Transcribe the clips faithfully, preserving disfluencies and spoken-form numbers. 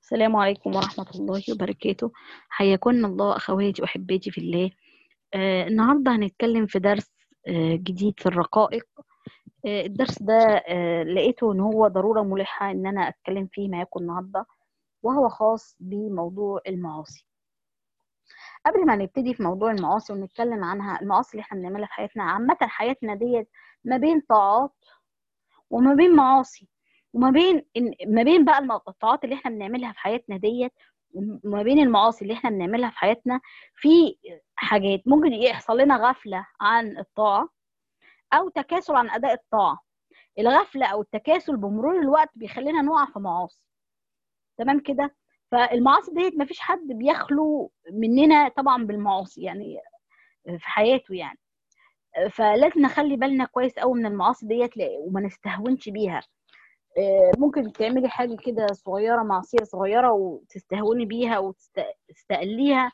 السلام عليكم ورحمة الله وبركاته. حياكن الله أخواتي وأحباتي في الله. آه النهاردة هنتكلم في درس آه جديد في الرقائق. آه الدرس ده آه لقيته إن هو ضرورة ملحة إن أنا أتكلم فيه معاكم النهاردة، وهو خاص بموضوع المعاصي. قبل ما نبتدي في موضوع المعاصي ونتكلم عنها، المعاصي اللي احنا بنعملها في حياتنا عامة، حياتنا ديت ما بين طاعات وما بين معاصي، وما بين إن- ما بين بقى المقطعات اللي احنا بنعملها في حياتنا ديت، وما بين المعاصي اللي احنا بنعملها في حياتنا. في حاجات ممكن يحصل لنا غفلة عن الطاعة او تكاسل عن اداء الطاعة. الغفلة او التكاسل بمرور الوقت بيخلينا نقع في معاصي. تمام كده؟ فالمعاصي ديت مفيش حد بيخلو مننا طبعا بالمعاصي، يعني في حياته يعني. فلازم نخلي بالنا كويس قوي من المعاصي ديت، لا- وما نستهونش بيها. آه، ممكن تعملي حاجة كده صغيرة، معصية صغيرة، وتستهوني بيها وتستقليها،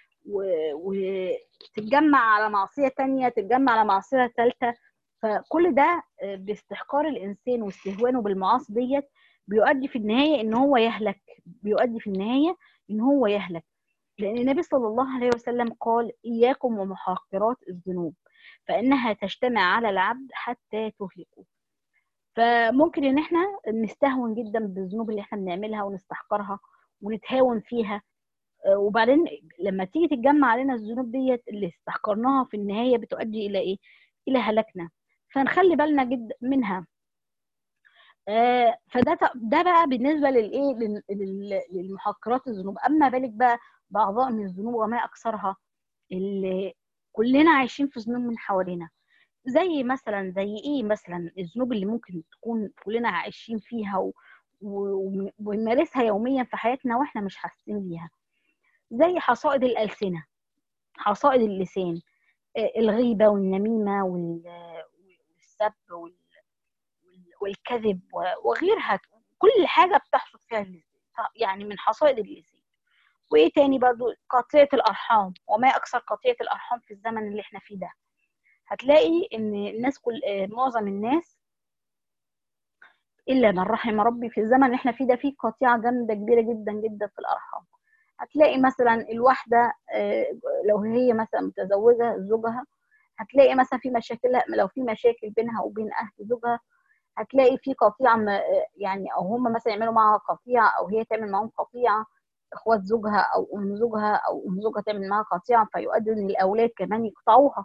وتتجمع على معصية تانية، تتجمع على معصية تالتة. فكل ده آه، باستحقار الإنسان واستهوانه بالمعاصي ديت بيؤدي في النهاية إن هو يهلك. بيؤدي في النهاية إن هو يهلك، لأن النبي صلى الله عليه وسلم قال: إياكم ومحقرات الذنوب فإنها تجتمع على العبد حتى تهلكه. فممكن ان احنا نستهون جدا بالذنوب اللي احنا بنعملها ونستحقرها ونتهاون فيها. آه، وبعدين لما تيجي تتجمع علينا الذنوب ديت اللي استحقرناها، في النهاية بتؤدي الى ايه؟ الى هلاكنا. فنخلي بالنا جدا منها. آه، فده ت- ده بقى بالنسبة للايه لل- لل- للمحقرات الذنوب. اما بالك بقى بعظائم الذنوب وما اكثرها، اللي كلنا عايشين في ذنوب من حوالينا. زي مثلا زي ايه مثلا الذنوب اللي ممكن تكون كلنا عايشين فيها و... و... ونمارسها يوميا في حياتنا واحنا مش حاسين بيها. زي حصائد الألسنة، حصائد اللسان، آه، الغيبة والنميمة وال... والسب وال... والكذب و- وغيرها. كل حاجة بتحصل فيها اللسان، يعني من حصائد اللسان. وايه تاني برضو؟ قطيعة الأرحام، وما أكثر قطيعة الأرحام في الزمن اللي احنا فيه ده. هتلاقي ان الناس كل آه، معظم الناس الا من رحم ربي في الزمن اللي احنا فيه ده فيه قطيعه جامده كبيره جدا جدا في الارحام. هتلاقي مثلا الواحده آه، لو هي مثلا متزوجه زوجها، هتلاقي مثلا في مشاكل، لو في مشاكل بينها وبين اهل زوجها، هتلاقي في قطيعه م- آه، يعني، او هم مثلا يعملوا معاها قطيعه او هي تعمل معاهم قطيعه. اخوات زوجها او ام زوجها او ام زوجها تعمل معاها قطيعه، فيؤدي ان الاولاد كمان يقطعوها.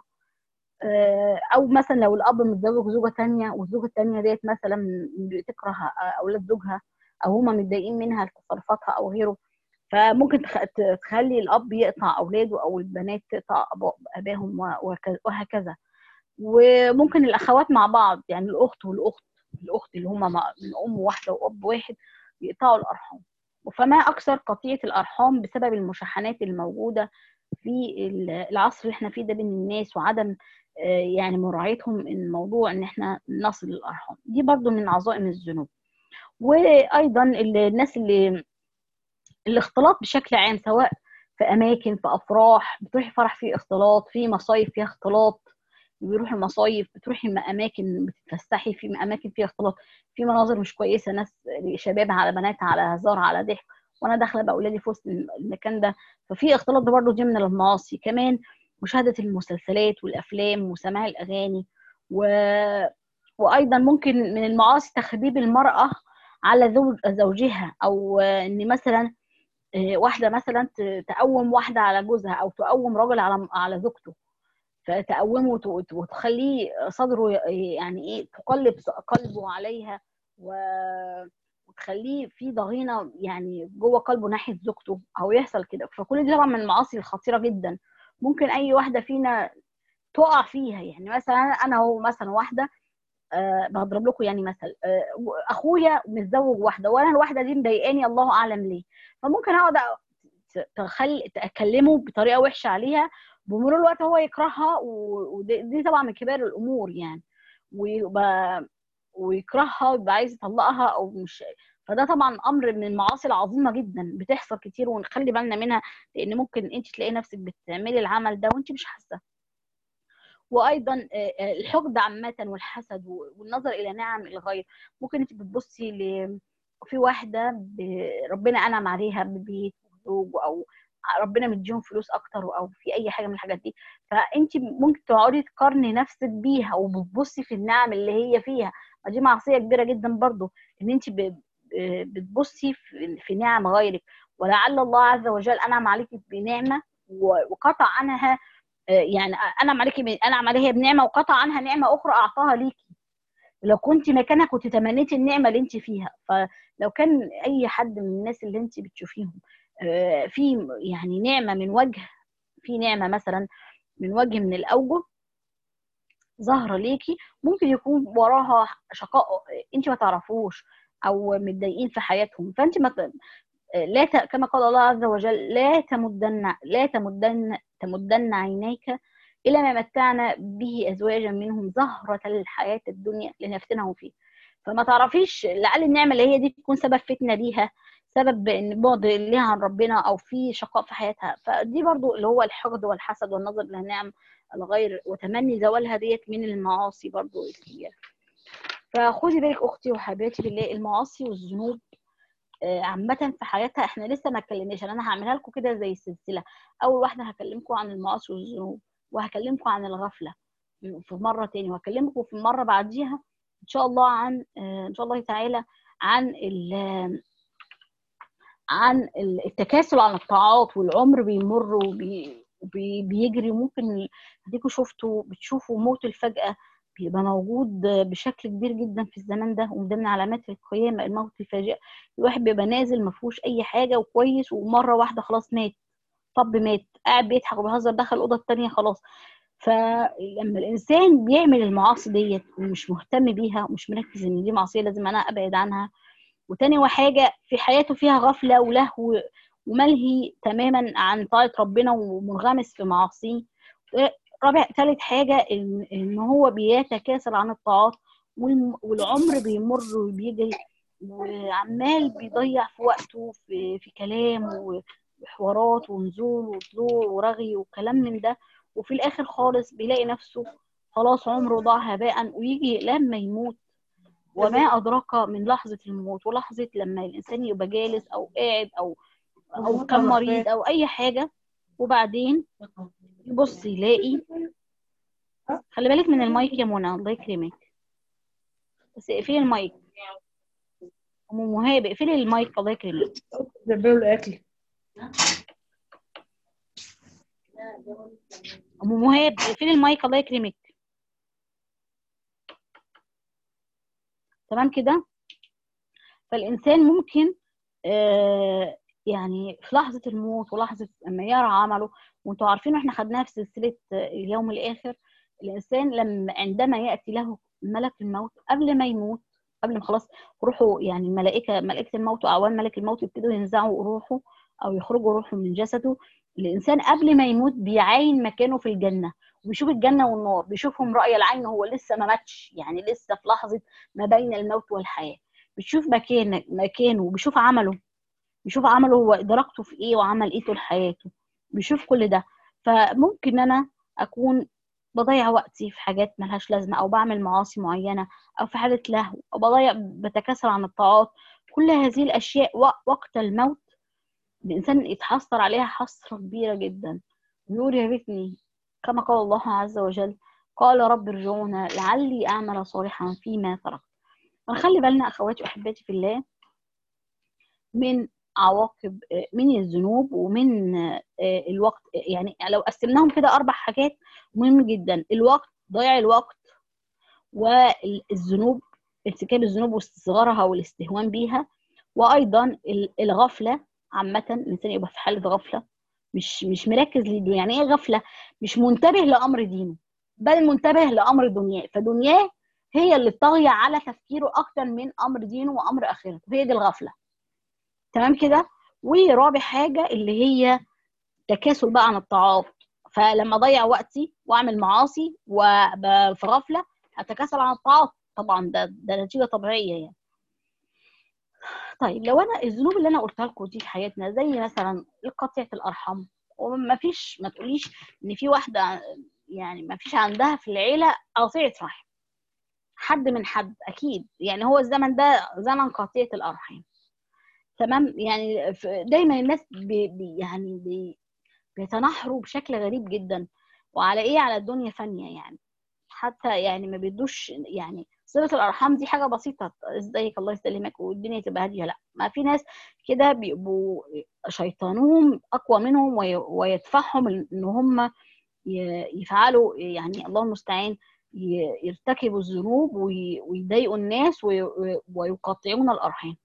آه، او مثلا لو الاب متزوج زوجه تانية والزوجه التانية ديت مثلا بتكره آه، اولاد زوجها، او هما متضايقين منها لتصرفاتها او غيره، فممكن تخ- تخلي الاب يقطع اولاده او البنات تقطع أبا- اباهم وهك- وهكذا. وممكن الاخوات مع بعض، يعني الاخت والاخت، الاخت اللي هما مع- من ام واحده واب واحد، يقطعوا الارحام. فما اكثر قطيعه الارحام بسبب المشاحنات الموجوده في العصر اللي احنا فيه ده بين الناس، وعدم آه، يعني مراعيتهم الموضوع ان احنا نصل الارحام. دي برضو من عظائم الذنوب. وايضا الناس اللي الاختلاط بشكل عام، سواء في اماكن، في افراح، بتروحي فرح فيه اختلاط، في مصايف فيها اختلاط، بيروحوا المصايف، بتروحي م- اماكن بتتفسحي في اماكن فيها اختلاط، في مناظر مش كويسه، ناس شباب على بنات على هزار على ضحك، وانا داخله باولادي في وسط المكان ده. ففي اختلاط ده برضه، دي من المعاصي. كمان مشاهده المسلسلات والافلام وسماع الاغاني و... وايضا ممكن من المعاصي تخريب المراه على زوج زوجها، او ان مثلا آه، واحده مثلا ت- تقوم واحده على جوزها، او تقوم راجل على على زوجته، فتقومه وت- وت- وتخليه صدره ي- يعني ايه، تقلب قلبه عليها و- وتخليه في ضغينه يعني جوه قلبه ناحيه زوجته، او يحصل كده. فكل دي طبعا من المعاصي الخطيره جدا، ممكن اي واحده فينا تقع فيها. يعني مثلا انا هو مثلا واحده، أه بضرب لكم يعني مثل، أه اخويا متزوج واحده، وانا الواحده دي مضايقاني الله اعلم ليه. فممكن اقعد تخلي تكلمه بطريقه وحشه عليها، بمرور الوقت هو يكرهها، و- ودي دي طبعا من كبار الامور يعني. ويبقى ويكرهها ويبقى عايز يطلقها او مش. فده طبعا امر من المعاصي العظيمه جدا بتحصل كتير، ونخلي بالنا منها، لان ممكن انت تلاقي نفسك بتعملي العمل ده وانت مش حاسه. وايضا آه، آه، الحقد عامه والحسد والنظر الى نعم الغير. ممكن انت بتبصي في واحده ب... ربنا انعم عليها ببيت وزوج، او ربنا مديهم فلوس اكتر، او في اي حاجه من الحاجات دي، فانت ممكن تقعدي تقارني نفسك بيها وبتبصي في النعم اللي هي فيها. ودي معصيه كبيره جدا برضو، ان انت ب... ب- بتبصي في... في نعم غيرك، ولعل الله عز وجل انعم عليكي بنعمه و- وقطع عنها، يعني انعم عليكي ب- انعم عليها بنعمه وقطع عنها نعمه اخرى اعطاها ليكي. لو كنت مكانها كنت تمنيتي النعمه اللي انت فيها. فلو كان اي حد من الناس اللي انت بتشوفيهم آه، في يعني نعمه من وجه، في نعمه مثلا من وجه من الاوجه ظاهره ليكي، ممكن يكون وراها شقاء انت ما تعرفوش، او متضايقين في حياتهم. فانت ما ت- لا ت... كما قال الله عز وجل: لا تمدن لا تمدن تمدن عينيك الى ما متعنا به ازواجا منهم زهرة الحياة الدنيا لنفتنهم فيه. فما تعرفيش، لعل النعمة اللي هي دي تكون سبب فتنة ليها، سبب ان بعد ليها عن ربنا، او في شقاء في حياتها. فدي برضو اللي هو الحقد والحسد والنظر لنعم الغير وتمني زوالها، ديت من المعاصي برضو الكبيرة. فخدي بالك اختي وحبيبتي بالله، المعاصي والذنوب آه، عامة في حياتها احنا لسه ما اتكلمناش. انا هعملها لكم كده زي السلسلة. اول واحدة هكلمكم عن المعاصي والذنوب، وهكلمكم عن الغفلة في مرة تاني، وهكلمكم في مرة بعديها ان شاء الله عن آه، ان شاء الله تعالى عن ال- عن التكاسل عن الطاعات. والعمر بيمر وبي وبي- بيجري. ممكن اديكوا شفتوا بتشوفوا موت الفجأة بيبقى موجود بشكل كبير جدا في الزمان ده، وده من علامات القيامة، الموت الفاجئ. الواحد بيبقى نازل ما فيهوش اي حاجة وكويس، ومرة واحدة خلاص مات. طب مات، قاعد بيضحك وبيهزر، دخل الأوضة التانية خلاص. فلما الإنسان بيعمل المعاصي ديت ومش مهتم بيها ومش مركز إن دي معصية لازم أنا أبعد عنها، وتاني حاجة في حياته فيها غفلة ولهو وملهي تماما عن طاعة ربنا ومنغمس في معاصيه. رابع تالت حاجة إن, إن هو بيتكاسل عن الطاعات، والم- والعمر بيمر وبيجري، وعمال بيضيع في وقته في, في كلام و- وحوارات ونزول وطلوع ورغي وكلام من ده. وفي الآخر خالص بيلاقي نفسه خلاص عمره ضاع هباء. ويجي لما يموت، وما أدراك من لحظة الموت ولحظة لما الإنسان يبقى جالس أو قاعد أو أو كان مريض أو أي حاجة، وبعدين يبص يلاقي. خلي بالك من المايك يا منى، الله يكرمك، بس اقفلي المايك. أم مهاب اقفلي المايك الله يكرمك. دبروا الأكل. أم مهاب اقفلي المايك الله يكرمك. تمام كده. فالإنسان ممكن آه يعني في لحظة الموت ولحظة أما يرى عمله، وانتوا عارفين احنا خدناها في سلسلة آه، اليوم الآخر. الإنسان لما عندما يأتي له ملك الموت قبل ما يموت، قبل ما خلاص روحه، يعني الملائكة ملائكة الموت وأعوان ملك الموت يبتدوا ينزعوا روحه أو يخرجوا روحه من جسده. الإنسان قبل ما يموت بيعاين مكانه في الجنة، وبيشوف الجنة والنار، بيشوفهم رأي العين، هو لسه ما ماتش، يعني لسه في لحظة ما بين الموت والحياة. بيشوف مكان مكانه، وبيشوف عمله، بيشوف عمله هو درجته في ايه وعمل ايه طول حياته، بيشوف كل ده. فممكن انا اكون بضيع وقتي في حاجات ملهاش لازمه، او بعمل معاصي معينه، او في حاله لهو، او بضيع بتكاسل عن الطاعات. كل هذه الاشياء و- وقت الموت الانسان يتحسر عليها حسره كبيره جدا، ويقول يا ريتني، كما قال الله عز وجل: قال رب ارجعون لعلي اعمل صالحا فيما تركت. فنخلي بالنا اخواتي واحباتي في الله من عواقب من الذنوب ومن الوقت. يعني لو قسمناهم كده اربع حاجات مهم جدا: الوقت، ضياع الوقت، والذنوب، ارتكاب الذنوب واستصغارها والاستهوان بيها، وايضا الغفله. عامه الانسان يبقى في حاله غفله، مش مش مركز لدنيا. يعني ايه غفله؟ مش منتبه لامر دينه، بل منتبه لامر دنياه، فدنياه هي اللي طاغيه على تفكيره اكتر من امر دينه وامر اخرته. هي دي الغفله. تمام كده. ورابع حاجه اللي هي تكاسل بقى عن الطاعات. فلما اضيع وقتي واعمل معاصي وفي غفله هتكاسل عن الطاعات، طبعا ده ده نتيجه طبيعيه يعني. طيب لو انا الذنوب اللي انا قلتها لكم دي في حياتنا، زي مثلا قطيعه الارحام، وما فيش، ما تقوليش ان في واحده يعني ما فيش عندها في العيله قطيعه رحم. حد من حد اكيد، يعني هو الزمن ده زمن قطيعة الارحام. تمام. يعني دايما الناس بي بي يعني بي بيتنحروا بشكل غريب جدا، وعلى ايه؟ على الدنيا فانية يعني. حتى يعني ما بيدوش يعني صلة الارحام دي حاجة بسيطة، ازيك الله يسلمك والدنيا تبقى هادية. لا، ما في ناس كده بيبقوا شيطانهم اقوى منهم ويدفعهم ان هم يفعلوا يعني الله المستعان يرتكبوا الذنوب ويضايقوا الناس ويقطعون الارحام.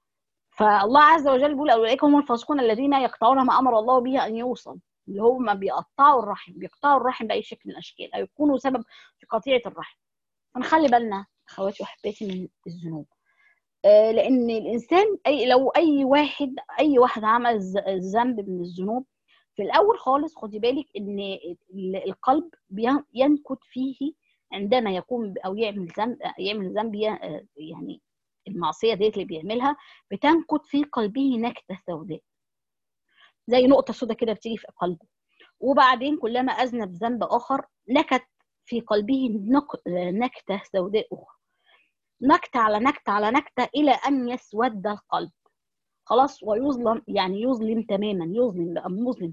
فالله عز وجل بيقول اولئك هم الفاسقون الذين يقطعون ما امر الله به ان يوصل، اللي هم بيقطعوا الرحم، بيقطعوا الرحم باي شكل من الاشكال او يكونوا سبب في قطيعه الرحم. فنخلي بالنا اخواتي واحباتي من الذنوب، آه لان الانسان اي لو اي واحد اي واحد عمل ذنب من الذنوب، في الاول خالص خدي بالك ان القلب ينكت فيه عندما يقوم او يعمل ذنب يعمل ذنب يعني المعصيه ديت اللي بيعملها بتنكت في قلبه نكته سوداء، زي نقطه سوداء كده بتيجي في قلبه. وبعدين كلما اذنب ذنب اخر نكت في قلبه نكته سوداء اخرى، نكته على نكته على نكته الى ان يسود القلب خلاص، ويظلم يعني يظلم تماما، يظلم بقى مظلم،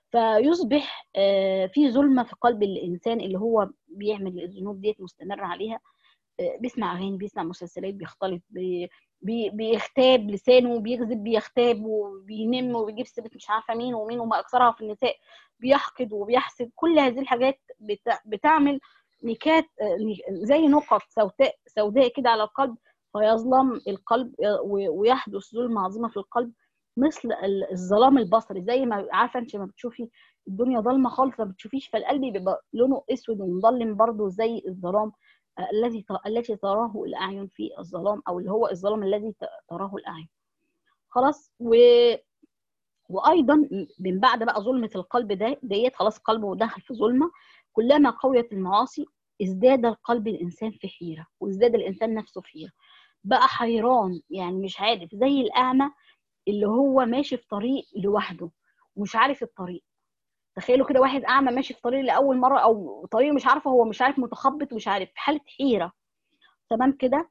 فيصبح في ظلمه في قلب الانسان اللي هو بيعمل الذنوب ديت مستمر عليها. بيسمع اغاني، بيسمع مسلسلات، بيختلط، بي بي بيغتاب لسانه، بيكذب، بيغتاب وبينم وبيجيب سيره مش عارفه مين ومين وما اكثرها في النساء، بيحقد وبيحسد. كل هذه الحاجات بتعمل نكات زي نقط سوداء سوداء كده على القلب، فيظلم القلب ويحدث ظلمه عظيمه في القلب، مثل الظلام البصري. زي ما عارفه انت ما بتشوفي الدنيا ضلمه خالص ما بتشوفيش، فالقلب بيبقى لونه اسود ومظلم برضه زي الظلام الذي التي تراه الاعين في الظلام، او اللي هو الظلام الذي تراه الاعين. خلاص. و وايضا من بعد بقى ظلمه القلب ده ديت خلاص قلبه دخل في ظلمه، كلما قويت المعاصي ازداد القلب الانسان في حيره، وازداد الانسان نفسه في حيره، بقى حيران يعني مش عارف، زي الاعمى اللي هو ماشي في طريق لوحده ومش عارف الطريق. تخيلوا كده واحد اعمى ماشي في طريق لاول مره، او طريق مش عارفه، هو مش عارف، متخبط ومش عارف، في حاله حيره. تمام كده.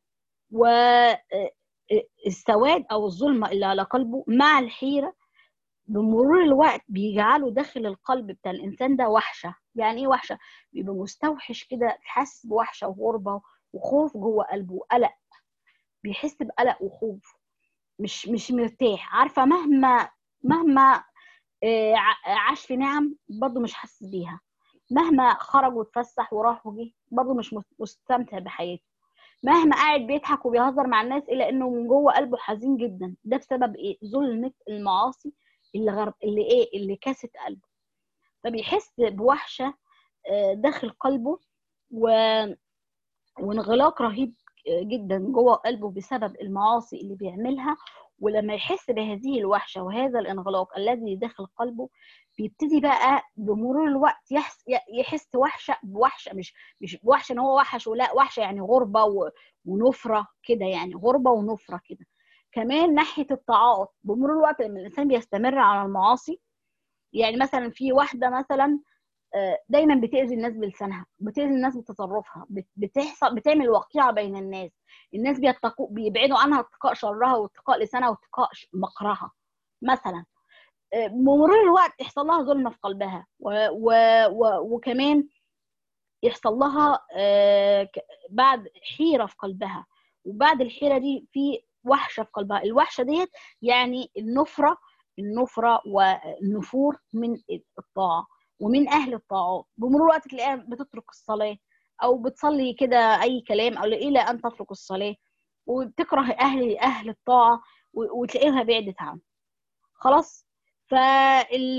والسواد او الظلمه اللي على قلبه مع الحيره بمرور الوقت بيجعله داخل القلب بتاع الانسان ده وحشه. يعني ايه وحشه؟ بيبقى مستوحش كده، حاسس بوحشه وغربه وخوف جوه قلبه، وقلق، بيحس بقلق وخوف، مش مش مرتاح. عارفه مهما مهما عاش في نعم برضه مش حاسس بيها، مهما خرج واتفسح وراح وجه برضه مش مستمتع بحياته، مهما قاعد بيضحك وبيهزر مع الناس الا انه من جوه قلبه حزين جدا. ده بسبب ايه؟ ظلمه المعاصي اللي غرب اللي ايه اللي كاست قلبه، فبيحس بوحشه داخل قلبه و... وانغلاق رهيب جدا جوه قلبه بسبب المعاصي اللي بيعملها. ولما يحس بهذه الوحشه وهذا الانغلاق الذي داخل قلبه، بيبتدي بقى بمرور الوقت يحس يحس وحشه بوحشه، مش مش وحشه ان هو وحش، ولا وحشه يعني غربه ونفره كده، يعني غربه ونفره كده. كمان ناحيه الطاعات بمرور الوقت لما الانسان بيستمر على المعاصي، يعني مثلا في واحده مثلا دايما بتأذي الناس بلسانها، بتأذي الناس بتصرفها، بتحصل بتعمل وقيعة بين الناس، الناس بيتقوا بيبعدوا عنها اتقاء شرها واتقاء لسانها واتقاء مكرها مثلا. بمرور الوقت يحصل لها ظلم في قلبها، و و و وكمان يحصل لها بعد حيرة في قلبها، وبعد الحيرة دي في وحشة في قلبها. الوحشة ديت يعني النفرة النفرة والنفور من الطاعة ومن أهل الطاعات. بمرور الوقت تلاقيها بتترك الصلاة أو بتصلي كده أي كلام، أو إلى أن تترك الصلاة، وبتكره أهل أهل الطاعة وتلاقيها بعدت عنه. خلاص. فال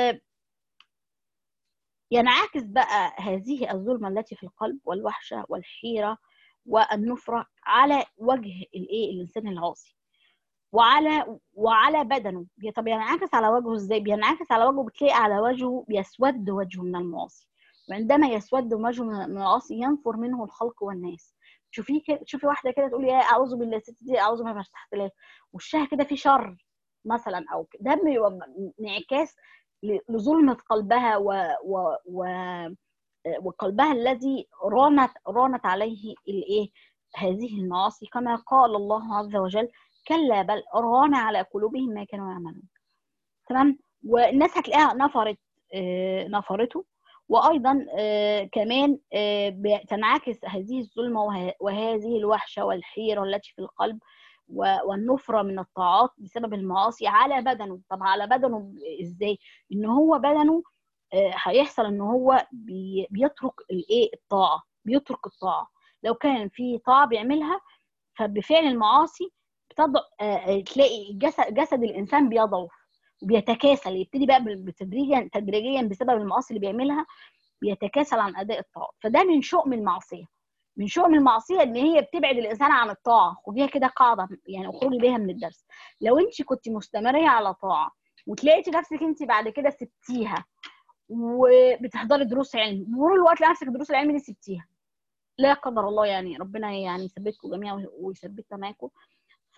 ينعكس بقى هذه الظلمة التي في القلب والوحشة والحيرة والنفرة على وجه الايه الانسان العاصي، وعلى وعلى بدنه. طب ينعكس على وجهه ازاي؟ بينعكس على وجهه، بتلاقي على وجهه بيسود وجهه من المعاصي، وعندما يسود وجهه من المعاصي ينفر منه الخلق والناس. تشوفيه كده، تشوفي واحده كده تقولي يا اعوذ بالله، الست دي اعوذ بالله مش تحت الله، وشها كده في شر مثلا، او ده بيبقى انعكاس لظلمه قلبها و, و... و... وقلبها الذي رانت رانت عليه الايه هذه المعاصي، كما قال الله عز وجل: كلا بل ران على قلوبهم ما كانوا يعملون. تمام. والناس هتلاقيها نفرت آه نفرته. وايضا آه كمان آه تنعكس هذه الظلمه وه وهذه الوحشه والحيره التي في القلب والنفره من الطاعات بسبب المعاصي على بدنه. طب على بدنه ازاي؟ ان هو بدنه آه هيحصل ان هو بي بيترك الايه الطاعه، بيترك الطاعه. لو كان في طاعه بيعملها، فبفعل المعاصي بتضع آه تلاقي جسد جسد الانسان بيضعف وبيتكاسل، يبتدي بقى تدريجيا تدريجيا بسبب المعاصي اللي بيعملها بيتكاسل عن اداء الطاعات. فده من شؤم المعصيه، من شؤم المعصيه ان هي بتبعد الانسان عن الطاعه. خديها كده قاعده يعني، اخرجي بيها من الدرس. لو انت كنت مستمريه على طاعه وتلاقيتي نفسك انت بعد كده سبتيها وبتحضري دروس علم، مرور الوقت لقيتي نفسك دروس العلم دي سبتيها، لا قدر الله يعني، ربنا يعني يثبتكم جميعا ويثبتنا معاكم. ف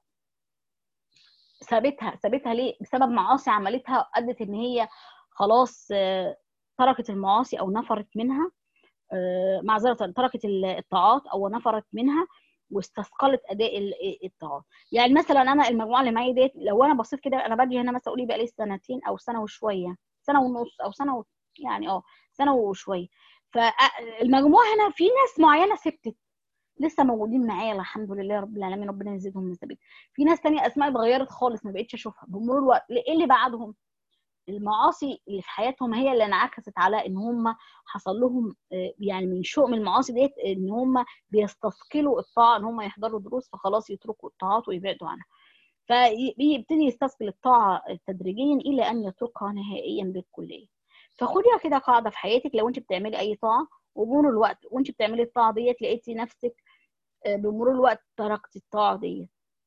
سابتها سابتها ليه؟ بسبب معاصي عملتها ادت ان هي خلاص تركت المعاصي او نفرت منها، معذره تركت الطاعات او نفرت منها واستثقلت اداء الطاعات. يعني مثلا انا المجموعه اللي معايا ديت، لو انا بصيت كده، انا باجي هنا مثلا اقول بقى لي سنتين او سنه وشويه، سنه ونص او سنه و... يعني اه سنه وشويه. فالمجموعه هنا في ناس معينه سبتت لسه موجودين معايا الحمد لله رب العالمين، ربنا يزيدهم من ثبات. في ناس تانية اسماء اتغيرت خالص، ما بقتش اشوفها بمرور الوقت. ايه اللي بعدهم؟ المعاصي اللي في حياتهم هي اللي انعكست على ان هم حصل لهم يعني من شؤم المعاصي ديت ان هم بيستثقلوا الطاعه، ان هم يحضروا دروس فخلاص يتركوا الطاعات ويبعدوا عنها. فبيبتدي يستثقل الطاعه تدريجيا الى ان يتركها نهائيا بالكليه. فخديها كده قاعده في حياتك، لو انت بتعملي اي طاعه ومرور الوقت وانت بتعملي الطاعه ديت لقيتي نفسك بمرور الوقت تركت الطاعه دي،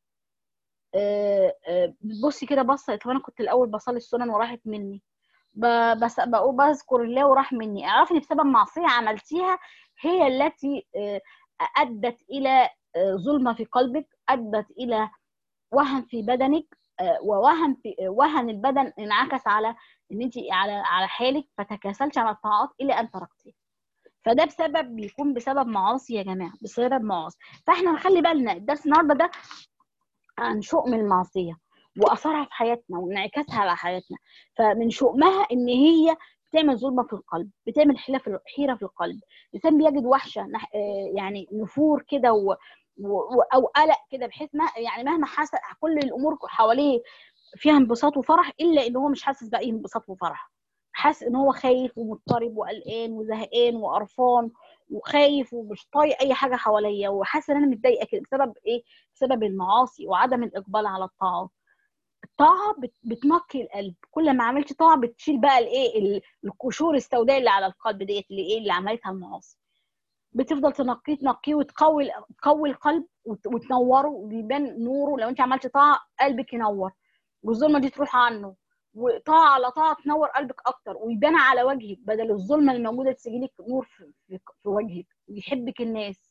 بصي كده بصه، طب انا كنت الاول بصلي السنن وراحت مني، بس بقول بذكر الله وراح مني، اعرفي ان بسبب معصيه عملتيها هي التي ادت الى ظلمه في قلبك، ادت الى وهن في بدنك، ووهن في وهن البدن انعكس على ان انت على على حالك، فتكاسلتي على الطاعات الى ان تركتيها. فده بسبب بيكون بسبب معاصي يا جماعه، بسبب معاصي. فاحنا نخلي بالنا الدرس النهارده ده عن شؤم المعصيه واثرها في حياتنا وانعكاسها على حياتنا. فمن شؤمها ان هي بتعمل ظلمه في القلب، بتعمل حيره في حيره في القلب. الانسان بيجد وحشه يعني نفور كده و... و... او قلق كده، بحيث ما يعني مهما حاسس كل الامور حواليه فيها انبساط وفرح، الا ان هو مش حاسس باي انبساط وفرح، حاسس ان هو خايف ومضطرب وقلقان وزهقان وقرفان وخايف ومش طايق اي حاجه حواليا، وحاسس ان انا متضايقه كده بسبب ايه؟ بسبب المعاصي وعدم الاقبال على الطاعات. الطاعه بتنقي القلب، كل ما عملتي طاعه بتشيل بقى الايه القشور السوداء اللي على القلب ديت اللي ايه اللي عملتها المعاصي، بتفضل تنقيه تنقيه وتقوي تقوي القلب وتنوره ويبان نوره. لو انت عملتي طاعه قلبك ينور والظلمه دي تروح عنه، وطاعه على طاعه تنور قلبك اكتر ويبان على وجهك بدل الظلمه اللي موجوده، تسيبي لك نور في, في, في وجهك ويحبك الناس،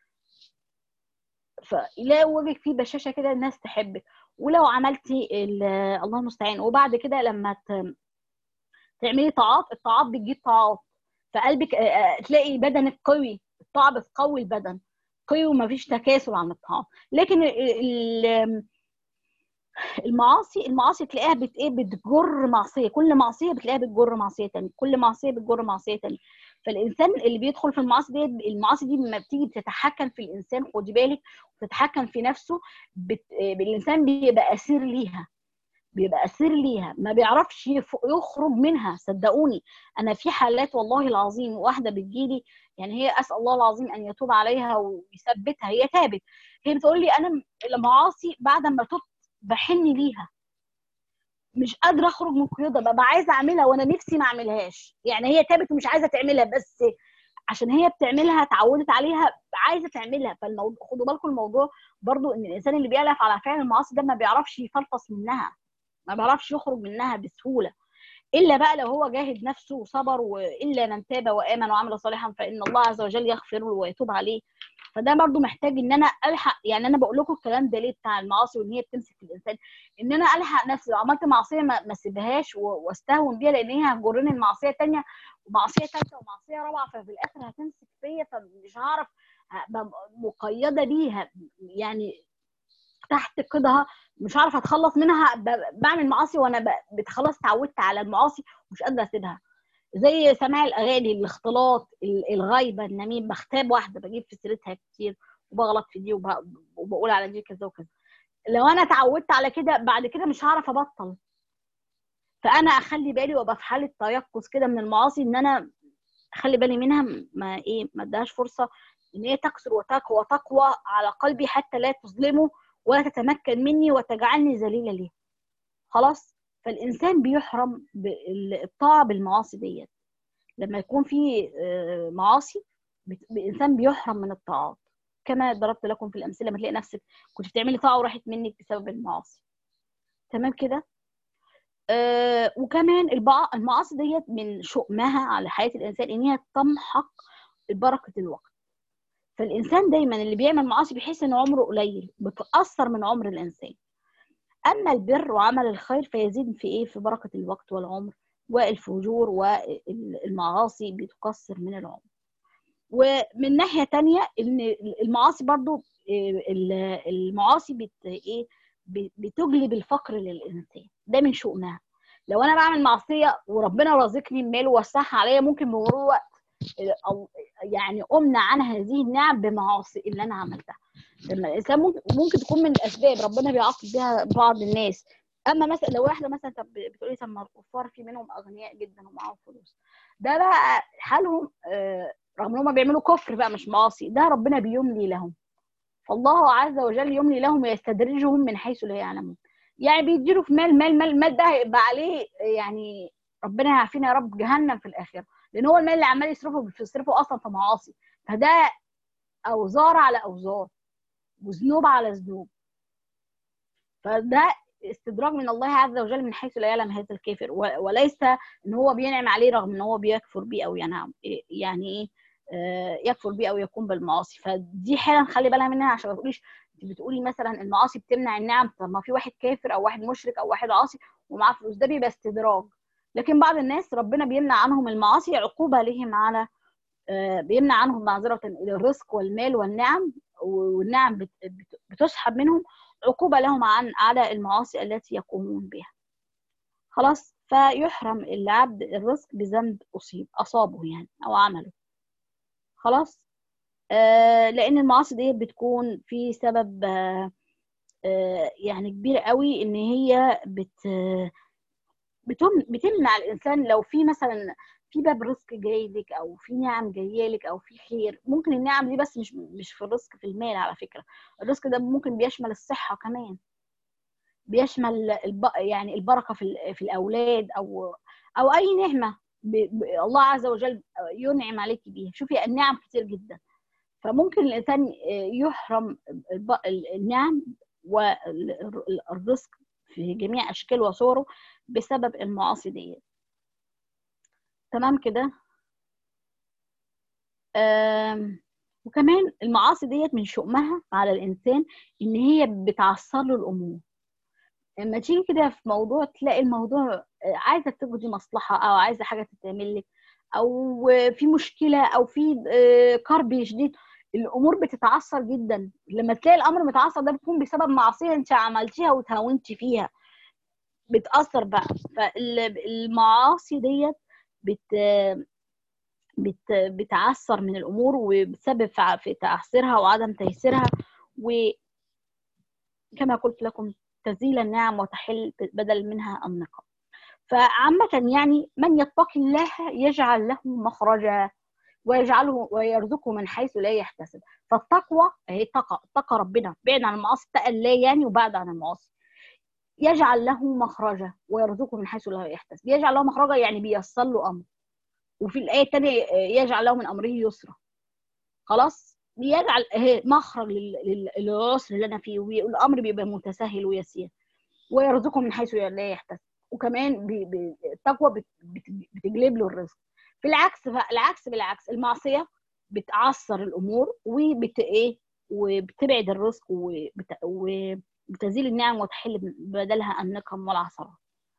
فلا وجهك فيه بشاشه كده الناس تحبك. ولو عملتي الله المستعان وبعد كده لما تعملي طاعات، الطاعات بتجيب طاعات، فقلبك تلاقي بدنك قوي، الطاعه بتقوي البدن قوي ومفيش تكاسل عن الطاعات. لكن المعاصي المعاصي تلاقيها بت ايه بتجر معصيه، كل معصيه بتلاقيها بتجر معصيه ثانيه، كل معصيه بتجر معصيه ثانيه. فالانسان اللي بيدخل في المعاصي دي، المعاصي دي لما بتيجي بتتحكم في الانسان، خدي بالك، وتتحكم في نفسه، بت... الانسان بيبقى اسير ليها، بيبقى اسير ليها ما بيعرفش يخرج منها. صدقوني انا في حالات والله العظيم، واحده بتجيلي يعني هي اسال الله العظيم ان يتوب عليها ويثبتها، هي تابت، هي بتقول لي انا المعاصي بعد ما تبت بحن ليها، مش قادره اخرج من قيودها، ببقى عايزه اعملها وانا نفسي ما اعملهاش. يعني هي تابت ومش عايزه تعملها، بس عشان هي بتعملها اتعودت عليها عايزه تعملها. فالموضوع خدوا بالكم الموضوع برضو ان الانسان اللي بيألف على فعل المعاصي ده ما بيعرفش يفلفص منها، ما بيعرفش يخرج منها بسهوله. الا بقى لو هو جاهد نفسه وصبر، والا من تاب وامن وعمل صالحا فان الله عز وجل يغفر له ويتوب عليه. فده برضو محتاج ان انا الحق، يعني انا بقول لكم الكلام ده ليه بتاع المعاصي وان هي بتمسك في الانسان، ان انا الحق نفسي لو عملت معصيه ما ما اسيبهاش واستهون بيها، لان هي هتجرني المعصيه ثانيه ومعصيه ثالثه ومعصيه رابعه، ففي الاخر هتمسك فيا فمش هعرف ابقى مقيده بيها، يعني تحت قيدها، مش عارفه اتخلص منها. بعمل معاصي وانا خلاص اتعودت على المعاصي ومش قادره اسيبها، زي سماع الاغاني، الاختلاط، الغيبه، النميم، بختاب واحده بجيب في سيرتها كتير وبغلط في دي وبقول على دي كذا وكذا. لو انا اتعودت على كده بعد كده مش هعرف ابطل. فانا اخلي بالي وابقى في حاله تيقظ كده من المعاصي، ان انا اخلي بالي منها، ما ايه ما ادهاش فرصه ان هي تكسر وتقوى وتقوى على قلبي حتى لا تظلمه ولا تتمكن مني وتجعلني ذليله ليه. خلاص. فالانسان بيحرم الطاعه بالمعاصي ديت. لما يكون في معاصي الانسان بيحرم من الطاعات، كما ضربت لكم في الامثله، لما تلاقي نفسك كنت بتعملي طاعه وراحت منك بسبب المعاصي. تمام كده. آه وكمان المعاصي ديت من شؤمها على حياه الانسان ان هي تمحق بركه الوقت. فالانسان دايما اللي بيعمل معاصي بيحس ان عمره قليل، بتاثر من عمر الانسان. اما البر وعمل الخير فيزيد في ايه؟ في بركه الوقت والعمر، والفجور والمعاصي بتقصر من العمر. ومن ناحيه تانية ان المعاصي برضو المعاصي بت ايه بتجلب الفقر للانسان، ده من شؤمها. لو انا بعمل معصيه وربنا رازقني بمال ووسعها عليا، ممكن بمرور الوقت او يعني امنع عن هذه النعم بمعاصي اللي انا عملتها. لما الانسان ممكن ممكن تكون من الاسباب ربنا بيعاقب بها بعض الناس. اما مثلا لو واحده مثلا طب بتقولي طب ما الكفار في منهم اغنياء جدا ومعاهم فلوس، ده بقى حالهم آه رغم ان هم بيعملوا كفر بقى مش معاصي، ده ربنا بيملي لهم. فالله عز وجل يملي لهم ويستدرجهم من حيث لا يعلمون. يعني بيديله في مال مال مال مال ده هيبقى عليه يعني ربنا يعافينا يا رب جهنم في الاخره، لان هو المال اللي عمال يصرفه بيصرفه اصلا في معاصي. فده اوزار على اوزار وذنوب على ذنوب. فده استدراج من الله عز وجل من حيث لا يعلم هذا الكافر، وليس ان هو بينعم عليه رغم ان هو بيكفر بيه او ينعم يعني ايه يكفر بيه او يقوم بالمعاصي. فدي حاله نخلي بالها منها، عشان ما تقوليش انت بتقولي مثلا المعاصي بتمنع النعم، طب ما في واحد كافر او واحد مشرك او واحد عاصي ومعاه فلوس، ده بيبقى استدراج. لكن بعض الناس ربنا بيمنع عنهم المعاصي عقوبه لهم على بيمنع عنهم معذره الى الرزق والمال والنعم، والنعم بتسحب منهم عقوبه لهم عن على المعاصي التي يقومون بها. خلاص. فيحرم العبد الرزق بذنب اصيب اصابه يعني او عمله. خلاص. آه لان المعاصي دي بتكون في سبب آه آه يعني كبير قوي، ان هي بت بتمنع الانسان. لو في مثلا في باب رزق جاي لك او في نعم جايه لك او في خير، ممكن النعم دي بس مش مش في الرزق في المال. على فكره الرزق ده ممكن بيشمل الصحه كمان، بيشمل الب... يعني البركه في في الاولاد او او اي نعمه ب... ب... الله عز وجل ينعم عليك بيها. شوفي النعم كتير جدا. فممكن الانسان يحرم النعم والرزق في جميع اشكال وصوره بسبب المعاصي دي. تمام كده. وكمان المعاصي ديت من شؤمها على الانسان ان هي بتعصر له الامور. لما تيجي كده في موضوع تلاقي الموضوع عايزه تقضي مصلحه او عايزه حاجه تتعمل لك او في مشكله او في كرب شديد، الامور بتتعثر جدا. لما تلاقي الامر متعثر ده بيكون بسبب معصيه انت عملتيها وتهاونتي فيها، بتاثر بقى. فالمعاصي ديت بت بت بتعثر من الامور وبتسبب في تعثيرها وعدم تيسيرها، وكما قلت لكم تزيل النعم وتحل بدل منها النقم. فعامة يعني من يتقي الله يجعل له مخرجا ويجعله ويرزقه من حيث لا يحتسب. فالتقوى هي تقى تقى ربنا، بعد عن المعاصي، تقى الله يعني وبعد عن المعاصي. يجعل له مخرجا ويرزقه من حيث لا يحتسب. يجعل له مخرجا يعني بيسر له امر. وفي الايه الثانيه يجعل له من امره يسرا. خلاص. بيجعل مخرج للعسر اللي انا فيه، والامر بيبقى متسهل ويسير. ويرزقه من حيث لا يحتسب. وكمان بي بي التقوى بت بت بتجلب له الرزق. في العكس بقى، العكس بالعكس، المعصيه بتعصر الامور وبت ايه وبتبعد الرزق وبت وبتزيل النعم وتحل بدلها النقم والعثرات.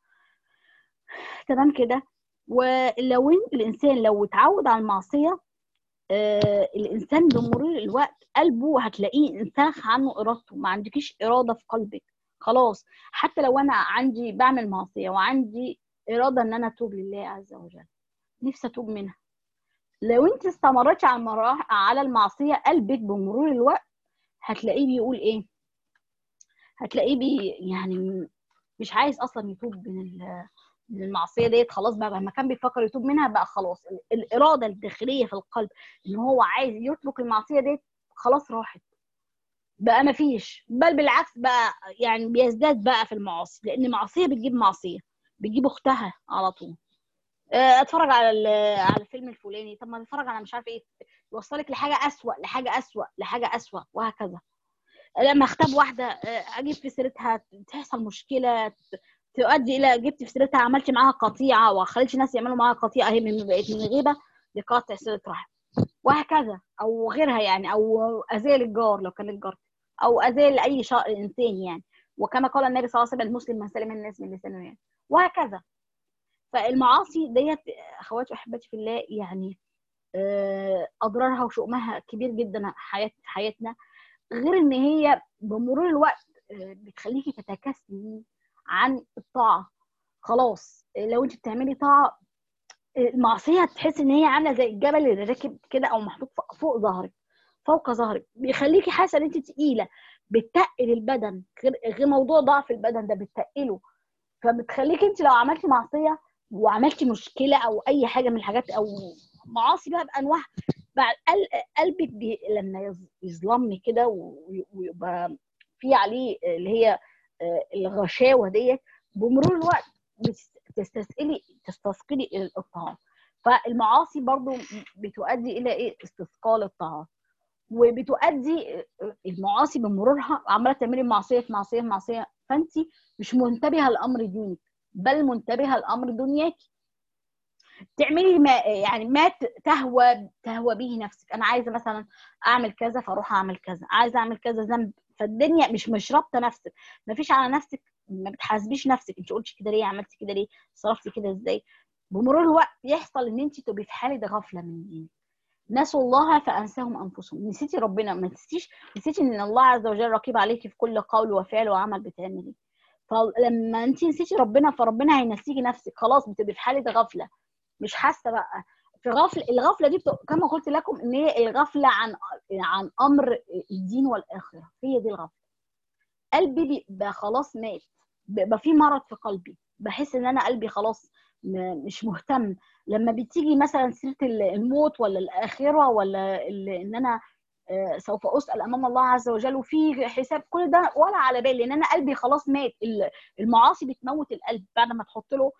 تمام كده. ولو الانسان لو اتعود على المعصيه، آه الانسان بمرور الوقت قلبه هتلاقيه انساخ عنه ارادته، ما عندكيش اراده في قلبك خلاص. حتى لو انا عندي بعمل معصيه وعندي اراده ان انا اتوب لله عز وجل، نفسي اتوب منها، لو انت استمرتي على المراح على المعصيه قلبك بمرور الوقت هتلاقيه بيقول ايه، هتلاقيه بي يعني مش عايز اصلا يتوب من من المعصيه ديت. خلاص بقى لما كان بيفكر يتوب منها بقى خلاص الاراده الداخليه في القلب ان هو عايز يترك المعصيه ديت خلاص راحت بقى، ما فيش، بل بالعكس بقى يعني بيزداد بقى في المعاصي، لان معصيه بتجيب معصيه، بتجيب اختها على طول. اتفرج على على الفيلم الفلاني، طب ما اتفرج على مش عارف ايه، يوصلك لحاجه اسوأ لحاجه اسوأ لحاجه اسوأ وهكذا. لما اختاب واحده اجيب في سيرتها تحصل مشكله تؤدي الى جبت في سيرتها عملت معاها قطيعه وخليت الناس يعملوا معاها قطيعه، هي من بقت من غيبه لقطع صله رحم وهكذا، او غيرها يعني، او اذيه للجار لو كان الجار، او اذيه لاي انسان يعني. وكما قال النبي صلى الله عليه وسلم المسلم من سلم الناس من لسانه يعني، وهكذا. فالمعاصي ديت اخواتي واحباتي في الله يعني اضرارها وشؤمها كبير جدا حياه حياتنا، غير ان هي بمرور الوقت بتخليكي تتكاسلي عن الطاعه. خلاص لو انت بتعملي طاعه، المعصيه تحس ان هي عامله زي الجبل اللي راكب كده او محطوط فوق ظهرك فوق ظهرك، بيخليكي حاسه ان انت تقيله، بتقل البدن، غير غير موضوع ضعف البدن ده بتقله. فبتخليكي انت لو عملتي معصيه وعملتي مشكله او اي حاجه من الحاجات او معاصي بقى بانواعها، بعد قلبك بي لما يظلمني كده ويبقى في عليه اللي هي الغشاوه ديت، بمرور الوقت بتستثقلي تستثقلي الطاعات. فالمعاصي برضو بتؤدي الى ايه؟ استثقال الطاعات، وبتؤدي المعاصي بمرورها عماله تعملي معصيه في معصيه في معصيه، فانت مش منتبهه لامر دينك بل منتبهه لامر دنياك. تعملي ما يعني ما تهوى تهوى به نفسك، انا عايزه مثلا اعمل كذا فاروح اعمل كذا، عايزه اعمل كذا ذنب، فالدنيا مش مش رابطه نفسك، ما فيش على نفسك، ما بتحاسبيش نفسك انت قلتي كده ليه، عملتي كده ليه، صرفتي كده ازاي. بمرور الوقت يحصل ان انت تبقي في حاله غفله من دينك. نسوا الله فانساهم انفسهم، نسيتي ربنا، ما نسيتيش نسيتي ان الله عز وجل رقيب عليكي في كل قول وفعل وعمل بتعملي. فلما انت نسيتي ربنا فربنا هينسيكي نفسك، خلاص بتبقي في حاله غفله مش حاسه بقى. في غفله، الغفله دي بتبقى كما قلت لكم ان هي الغفله عن عن امر الدين والاخره، هي دي الغفله. قلبي بيبقى خلاص مات، بيبقى في مرض في قلبي، بحس ان انا قلبي خلاص مش مهتم. لما بتيجي مثلا سيره الموت ولا الاخره ولا ان انا سوف اسال امام الله عز وجل وفي حساب، كل ده ولا على بالي، لان انا قلبي خلاص مات. المعاصي بتموت القلب بعد ما تحط له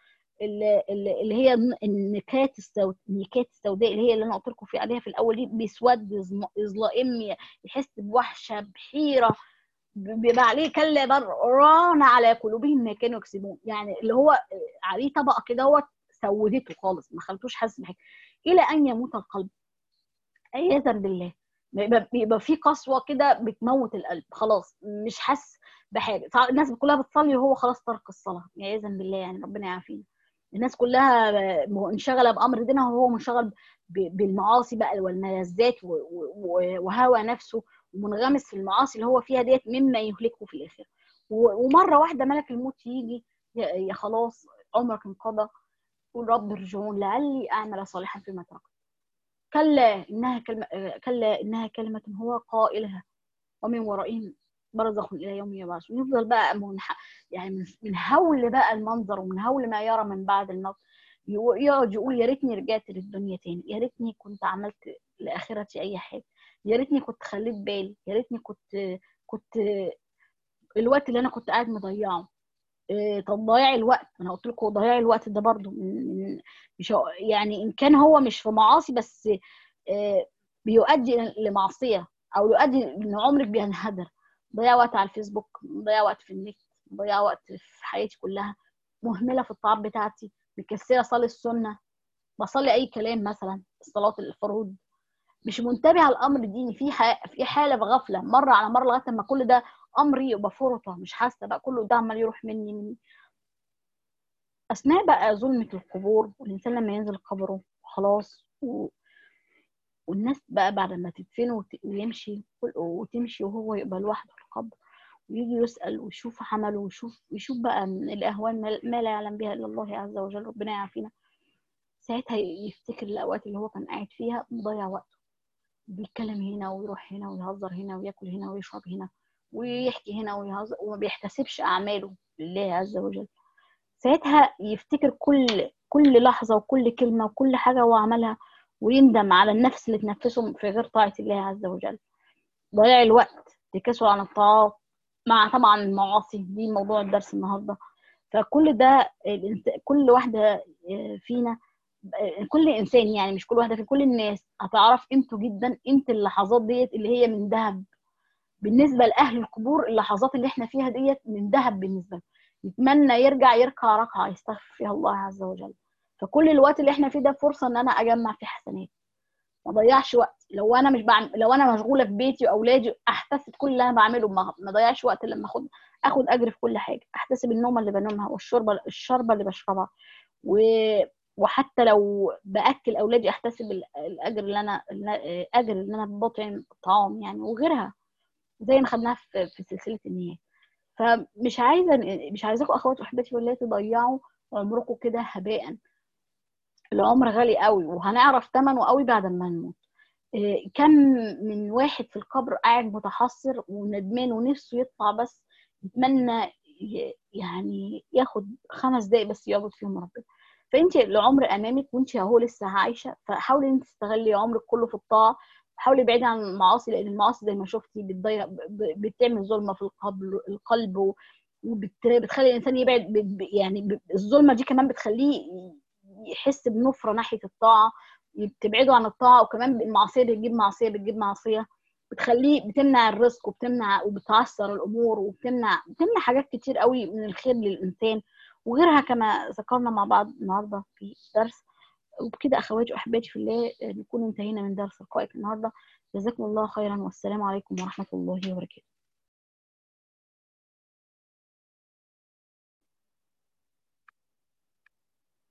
اللي هي النكات السوداء، النكات السوداء اللي هي اللي انا قلت لكم في عليها في الاول دي، بيسود يظلم، يحس بوحشه بحيره، بيبقى عليه كلا بل ران على قلوبهم ما كانوا يكسبون، يعني اللي هو عليه طبقه كده هو سودته خالص ما خلتوش حاسس بحاجه الى ان يموت القلب عياذا بالله. بيبقى في قسوه كده بتموت القلب، خلاص مش حاسس بحاجه. الناس كلها بتصلي وهو خلاص ترك الصلاه عياذا بالله، يعني ربنا يعافينا. الناس كلها منشغله بامر دينها وهو منشغل بالمعاصي بقى والملذات وهوى نفسه، ومنغمس في المعاصي اللي هو فيها ديت مما يهلكه في الاخره. ومره واحده ملك الموت يجي، يا خلاص عمرك انقضى، قول رب ارجعون لعلي اعمل صالحا فيما تركت. كلا انها كلمه كلا انها كلمه هو قائلها ومن ورائهم برزخ الى يوم يبعثون. يفضل بقى منح... يعني من هول بقى المنظر ومن هول ما يرى من بعد الموت، يقعد يقول يا ريتني رجعت للدنيا تاني، يا ريتني كنت عملت لاخرتي اي حاجه، يا ريتني كنت خليت بالي، يا ريتني كنت كنت الوقت اللي انا كنت قاعد مضيعه. طب ضياع الوقت، انا قلت لكم ضياع الوقت ده برضو من مش يعني ان كان هو مش في معاصي بس بيؤدي لمعصيه او يؤدي ان عمرك بينهدر. ضياع وقت على الفيسبوك، ضياع وقت في النت، ضياع وقت في حياتي كلها، مهمله في الطاعات بتاعتي، مكسله اصلي السنه، بصلي اي كلام مثلا الصلاه الفروض، مش منتبهه الامر ديني، في ح... في حاله غفله مره على مره لغايه لما كل ده امري يبقى فرطه، مش حاسه بقى كله ده عمال يروح مني مني اثناء بقى ظلمه القبور، والانسان لما ينزل قبره خلاص و... والناس بقى بعد ما تدفنه وت... ويمشي وتمشي وهو يبقى لوحده في القبر، ويجي يسأل ويشوف عمله ويشوف ويشوف بقى من الأهوال ما لا يعلم بها إلا الله عز وجل، ربنا يعافينا. ساعتها يفتكر الأوقات اللي هو كان قاعد فيها مضيع وقته، بيتكلم هنا ويروح هنا ويهزر هنا وياكل هنا ويشرب هنا ويحكي هنا ويهزر، وما بيحتسبش أعماله لله عز وجل. ساعتها يفتكر كل كل لحظة وكل كلمة وكل حاجة هو عملها، ويندم على النفس اللي تنفسه في غير طاعة الله عز وجل. ضياع الوقت، تكاسل عن الطاعات، مع طبعا المعاصي دي موضوع الدرس النهارده. فكل ده كل واحده فينا، كل انسان يعني مش كل واحده، في كل الناس هتعرف قيمته جدا، قيمه اللحظات ديت اللي هي من ذهب. بالنسبه لاهل القبور اللحظات اللي احنا فيها ديت من ذهب بالنسبه له، يتمنى يرجع يركع ركعه يستغفر فيها الله عز وجل. فكل الوقت اللي احنا فيه ده فرصه ان انا اجمع فيه حسنات، ما اضيعش وقت. لو انا مش بعمل، لو انا مشغوله في بيتي واولادي، احتسب كل اللي انا بعمله، ما ما اضيعش وقت لما اخد اخد اجر في كل حاجه، احتسب النومه اللي بنومها والشربه الشربه اللي بشربها، و وحتى لو باكل اولادي احتسب الاجر اللي انا الاجر اللي انا بطعم الطعام يعني، وغيرها زي ما خدناها في في سلسله النيات. فمش عايزه مش عايزاكم اخواتي واحباتي والله تضيعوا عمركم كده هباء. العمر غالي قوي وهنعرف ثمنه قوي بعد ما نموت. كم من واحد في القبر قاعد متحسر وندمان ونفسه يطلع، بس يتمنى يعني ياخد خمس دقايق بس يعبد فيهم ربنا. فانت العمر امامك وانت اهو لسه عايشه، فحاولي انت تستغلي عمرك كله في الطاعه، حاولي ابعدي عن المعاصي، لان المعاصي زي ما شفتي بتضيع، بتعمل ظلمه في القلب القلب وبتخلي الانسان يبعد، يعني الظلمه دي كمان بتخليه يحس بنفره ناحيه الطاعه، تبعده عن الطاعه. وكمان المعصيه بتجيب معصيه بتجيب معصيه، بتخليه بتمنع الرزق وبتمنع وبتعثر الامور وبتمنع بتمنع حاجات كتير قوي من الخير للانسان وغيرها كما ذكرنا مع بعض النهارده في الدرس. وبكده اخواتي واحباتي في الله نكون انتهينا من درس لقائك النهارده. جزاكم الله خيرا، والسلام عليكم ورحمه الله وبركاته.